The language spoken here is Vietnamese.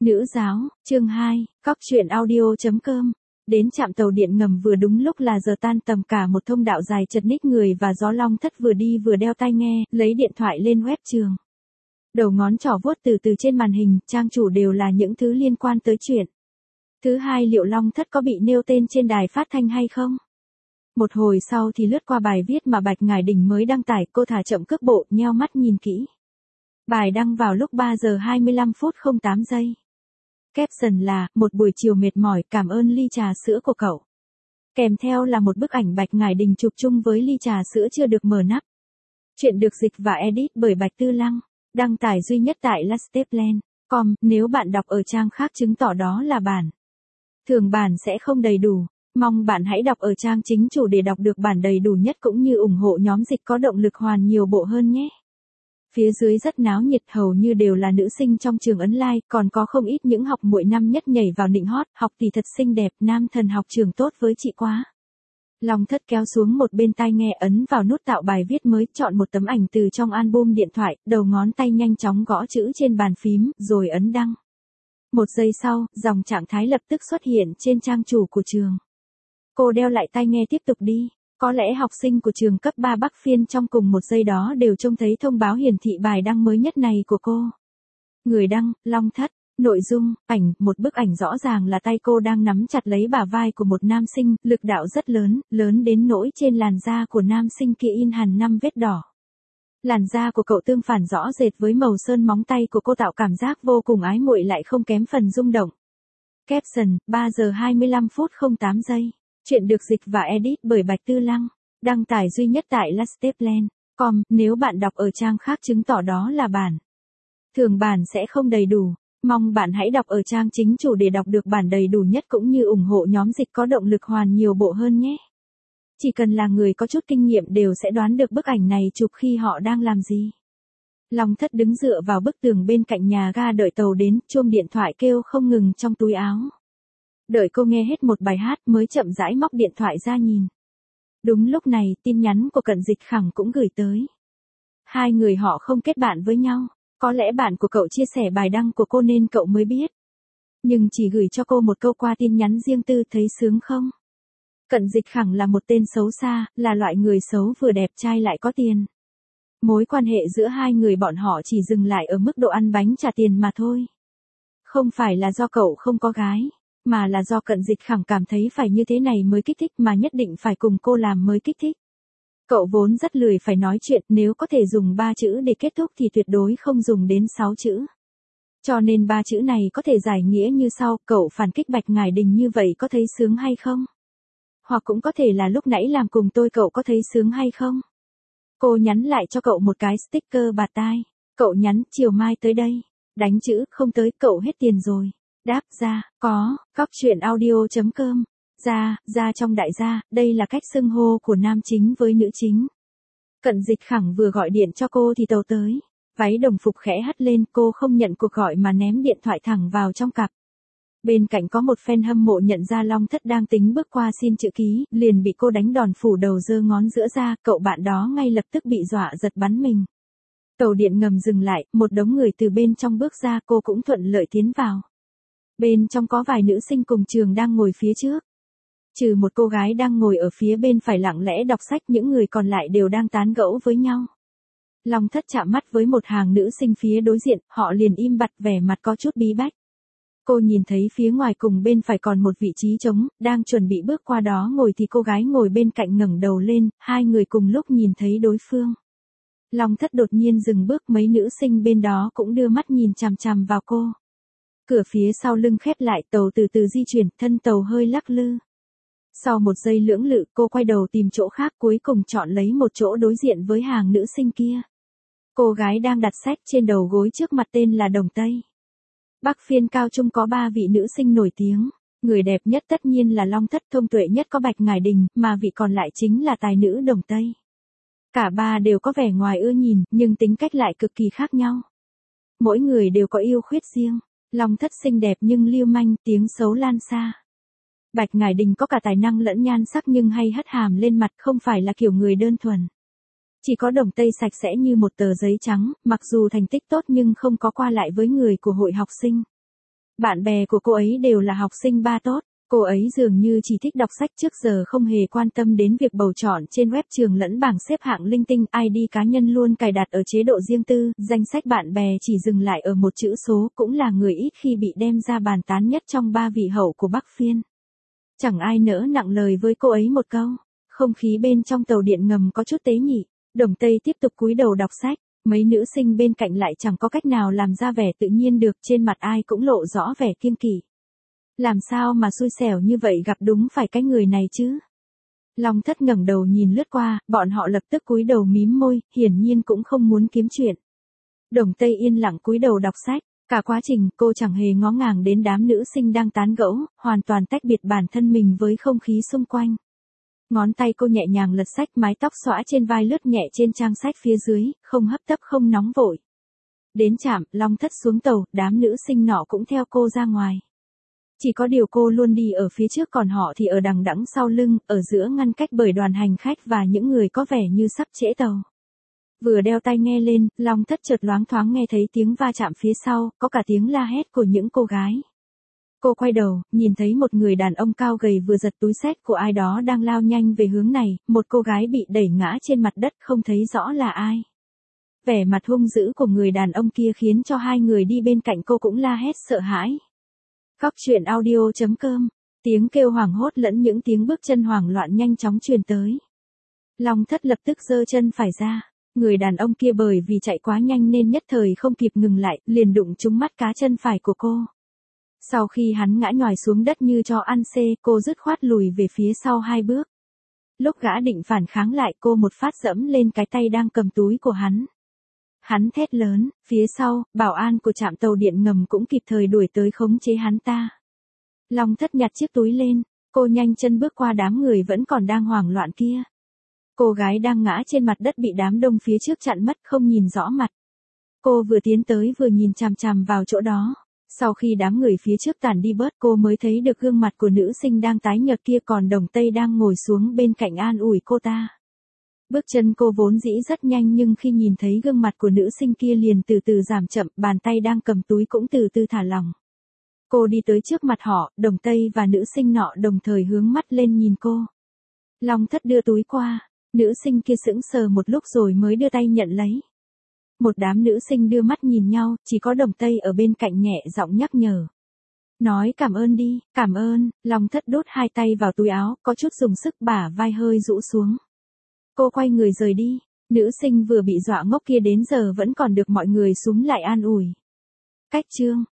Nữ giáo, chương 2, Cóc truyện audio.com. Đến trạm tàu điện ngầm vừa đúng lúc là giờ tan tầm, cả một thông đạo dài chật ních người và gió. Long Thất vừa đi vừa đeo tai nghe, lấy điện thoại lên web trường. Đầu ngón trỏ vuốt từ từ trên màn hình, trang chủ đều là những thứ liên quan tới chuyện. Thứ hai, liệu Long Thất có bị nêu tên trên đài phát thanh hay không? Một hồi sau thì lướt qua bài viết mà Bạch Ngải Đình mới đăng tải, cô thả chậm cước bộ, nheo mắt nhìn kỹ. Bài đăng vào lúc 3 giờ 25 phút 08 giây. Caption là, một buổi chiều mệt mỏi, cảm ơn ly trà sữa của cậu. Kèm theo là một bức ảnh Bạch Ngải Đình chụp chung với ly trà sữa chưa được mở nắp. Chuyện được dịch và edit bởi Bạch Tư Lăng, đăng tải duy nhất tại lasteplan.com, nếu bạn đọc ở trang khác chứng tỏ đó là bản. Thường bản sẽ không đầy đủ, mong bạn hãy đọc ở trang chính chủ để đọc được bản đầy đủ nhất cũng như ủng hộ nhóm dịch có động lực hoàn nhiều bộ hơn nhé. Phía dưới rất náo nhiệt, hầu như đều là nữ sinh trong trường ấn like, còn có không ít những học muội năm nhất nhảy vào nịnh hót, học tỷ thật xinh đẹp, nam thần học trường tốt với chị quá. Long Thất kéo xuống một bên tai nghe, ấn vào nút tạo bài viết mới, chọn một tấm ảnh từ trong album điện thoại, đầu ngón tay nhanh chóng gõ chữ trên bàn phím, rồi ấn đăng. Một giây sau, dòng trạng thái lập tức xuất hiện trên trang chủ của trường. Cô đeo lại tai nghe tiếp tục đi. Có lẽ học sinh của trường cấp 3 Bắc Phiên trong cùng một giây đó đều trông thấy thông báo hiển thị bài đăng mới nhất này của cô. Người đăng, Long Thất. Nội dung, ảnh, một bức ảnh rõ ràng là tay cô đang nắm chặt lấy bả vai của một nam sinh, lực đạo rất lớn, lớn đến nỗi trên làn da của nam sinh kia in hẳn 5 vết đỏ. Làn da của cậu tương phản rõ rệt với màu sơn móng tay của cô, tạo cảm giác vô cùng ái muội lại không kém phần rung động. Caption, 3 giờ 25 phút 08 giây. Chuyện được dịch và edit bởi Bạch Tư Lăng, đăng tải duy nhất tại lasteplan.com, nếu bạn đọc ở trang khác chứng tỏ đó là bản. Thường bản sẽ không đầy đủ, mong bạn hãy đọc ở trang chính chủ để đọc được bản đầy đủ nhất cũng như ủng hộ nhóm dịch có động lực hoàn nhiều bộ hơn nhé. Chỉ cần là người có chút kinh nghiệm đều sẽ đoán được bức ảnh này chụp khi họ đang làm gì. Long Thất đứng dựa vào bức tường bên cạnh nhà ga đợi tàu đến, chuông điện thoại kêu không ngừng trong túi áo. Đợi cô nghe hết một bài hát mới chậm rãi móc điện thoại ra nhìn. Đúng lúc này, tin nhắn của Cận Dịch Khẳng cũng gửi tới. Hai người họ không kết bạn với nhau, có lẽ bạn của cậu chia sẻ bài đăng của cô nên cậu mới biết. Nhưng chỉ gửi cho cô một câu qua tin nhắn riêng tư, thấy sướng không? Cận Dịch Khẳng là một tên xấu xa, là loại người xấu vừa đẹp trai lại có tiền. Mối quan hệ giữa hai người bọn họ chỉ dừng lại ở mức độ ăn bánh trả tiền mà thôi. Không phải là do cậu không có gái, mà là do Cận Dịch Khẳng cảm thấy phải như thế này mới kích thích, mà nhất định phải cùng cô làm mới kích thích. Cậu vốn rất lười phải nói chuyện, nếu có thể dùng 3 chữ để kết thúc thì tuyệt đối không dùng đến 6 chữ. Cho nên 3 chữ này có thể giải nghĩa như sau, cậu phản kích Bạch Ngải Đình như vậy có thấy sướng hay không? Hoặc cũng có thể là lúc nãy làm cùng tôi cậu có thấy sướng hay không? Cô nhắn lại cho cậu một cái sticker bạt tai. Cậu nhắn, chiều mai tới đây. Đánh chữ, không tới, cậu hết tiền rồi. Đáp ra, có, Cóc truyện audio.com. Ra trong đại gia, đây là cách xưng hô của nam chính với nữ chính. Cận Dịch Khẳng vừa gọi điện cho cô thì tàu tới. Váy đồng phục khẽ hất lên, cô không nhận cuộc gọi mà ném điện thoại thẳng vào trong cặp. Bên cạnh có một fan hâm mộ nhận ra Long Thất đang tính bước qua xin chữ ký, liền bị cô đánh đòn phủ đầu, giơ ngón giữa ra, cậu bạn đó ngay lập tức bị dọa giật bắn mình. Tàu điện ngầm dừng lại, một đống người từ bên trong bước ra, cô cũng thuận lợi tiến vào. Bên trong có vài nữ sinh cùng trường đang ngồi phía trước. Trừ một cô gái đang ngồi ở phía bên phải lặng lẽ đọc sách, những người còn lại đều đang tán gẫu với nhau. Long Thất chạm mắt với một hàng nữ sinh phía đối diện, họ liền im bặt, vẻ mặt có chút bí bách. Cô nhìn thấy phía ngoài cùng bên phải còn một vị trí trống, đang chuẩn bị bước qua đó ngồi thì cô gái ngồi bên cạnh ngẩng đầu lên, hai người cùng lúc nhìn thấy đối phương. Long Thất đột nhiên dừng bước, mấy nữ sinh bên đó cũng đưa mắt nhìn chằm chằm vào cô. Cửa phía sau lưng khép lại, tàu từ từ di chuyển, thân tàu hơi lắc lư. Sau một giây lưỡng lự, cô quay đầu tìm chỗ khác, cuối cùng chọn lấy một chỗ đối diện với hàng nữ sinh kia. Cô gái đang đặt sách trên đầu gối trước mặt tên là Đồng Tây. Bắc Phiên cao trung có 3 vị nữ sinh nổi tiếng. Người đẹp nhất tất nhiên là Long Thất, thông tuệ nhất có Bạch Ngải Đình, mà vị còn lại chính là tài nữ Đồng Tây. Cả ba đều có vẻ ngoài ưa nhìn, nhưng tính cách lại cực kỳ khác nhau. Mỗi người đều có ưu khuyết riêng. Long Thất xinh đẹp nhưng lưu manh, tiếng xấu lan xa. Bạch Ngải Đình có cả tài năng lẫn nhan sắc nhưng hay hất hàm lên mặt, không phải là kiểu người đơn thuần. Chỉ có Đồng Tây sạch sẽ như một tờ giấy trắng, mặc dù thành tích tốt nhưng không có qua lại với người của hội học sinh. Bạn bè của cô ấy đều là học sinh ba tốt. Cô ấy dường như chỉ thích đọc sách trước giờ không hề quan tâm đến việc bầu chọn trên web trường lẫn bảng xếp hạng linh tinh, ID cá nhân luôn cài đặt ở chế độ riêng tư, danh sách bạn bè chỉ dừng lại ở một chữ số, cũng là người ít khi bị đem ra bàn tán nhất trong ba vị hậu của Bắc Phiên. Chẳng ai nỡ nặng lời với cô ấy một câu. Không khí bên trong tàu điện ngầm có chút tế nhị. Đồng Tây tiếp tục cúi đầu đọc sách. Mấy nữ sinh bên cạnh lại chẳng có cách nào làm ra vẻ tự nhiên được, trên mặt ai cũng lộ rõ vẻ kiêng kỵ. Làm sao mà xui xẻo như vậy gặp đúng phải cái người này chứ? Long Thất ngẩng đầu nhìn lướt qua, bọn họ lập tức cúi đầu mím môi, hiển nhiên cũng không muốn kiếm chuyện. Đồng Tây yên lặng cúi đầu đọc sách, cả quá trình cô chẳng hề ngó ngàng đến đám nữ sinh đang tán gẫu, hoàn toàn tách biệt bản thân mình với không khí xung quanh. Ngón tay cô nhẹ nhàng lật sách, mái tóc xõa trên vai lướt nhẹ trên trang sách phía dưới, không hấp tấp không nóng vội. Đến trạm, Long Thất xuống tàu, đám nữ sinh nọ cũng theo cô ra ngoài. Chỉ có điều cô luôn đi ở phía trước, còn họ thì ở đằng đẵng sau lưng, ở giữa ngăn cách bởi đoàn hành khách và những người có vẻ như sắp trễ tàu. Vừa đeo tai nghe lên, Long Thất chợt loáng thoáng nghe thấy tiếng va chạm phía sau, có cả tiếng la hét của những cô gái. Cô quay đầu, nhìn thấy một người đàn ông cao gầy vừa giật túi xách của ai đó đang lao nhanh về hướng này, một cô gái bị đẩy ngã trên mặt đất không thấy rõ là ai. Vẻ mặt hung dữ của người đàn ông kia khiến cho hai người đi bên cạnh cô cũng la hét sợ hãi. Góc truyện audio.com, tiếng kêu hoảng hốt lẫn những tiếng bước chân hoảng loạn nhanh chóng truyền tới. Long Thất lập tức giơ chân phải ra. Người đàn ông kia bởi vì chạy quá nhanh nên nhất thời không kịp ngừng lại, liền đụng trúng mắt cá chân phải của cô. Sau khi hắn ngã nhòi xuống đất như cho ăn xê, cô dứt khoát lùi về phía sau 2 bước. Lúc gã định phản kháng lại, cô một phát dẫm lên cái tay đang cầm túi của hắn. Hắn thét lớn, phía sau, bảo an của trạm tàu điện ngầm cũng kịp thời đuổi tới khống chế hắn ta. Long Thất nhặt chiếc túi lên, cô nhanh chân bước qua đám người vẫn còn đang hoảng loạn kia. Cô gái đang ngã trên mặt đất bị đám đông phía trước chặn mất, không nhìn rõ mặt. Cô vừa tiến tới vừa nhìn chằm chằm vào chỗ đó. Sau khi đám người phía trước tản đi bớt, cô mới thấy được gương mặt của nữ sinh đang tái nhợt kia, còn Đồng Tây đang ngồi xuống bên cạnh an ủi cô ta. Bước chân cô vốn dĩ rất nhanh, nhưng khi nhìn thấy gương mặt của nữ sinh kia liền từ từ giảm chậm, bàn tay đang cầm túi cũng từ từ thả lỏng. Cô đi tới trước mặt họ, Đồng Tây và nữ sinh nọ đồng thời hướng mắt lên nhìn cô. Long Thất đưa túi qua, nữ sinh kia sững sờ một lúc rồi mới đưa tay nhận lấy. Một đám nữ sinh đưa mắt nhìn nhau, chỉ có Đồng Tây ở bên cạnh nhẹ giọng nhắc nhở. Nói cảm ơn đi, cảm ơn. Long Thất đút 2 tay vào túi áo, có chút dùng sức, bả vai hơi rũ xuống. Cô quay người rời đi, nữ sinh vừa bị dọa ngốc kia đến giờ vẫn còn được mọi người xúm lại an ủi. Cách chương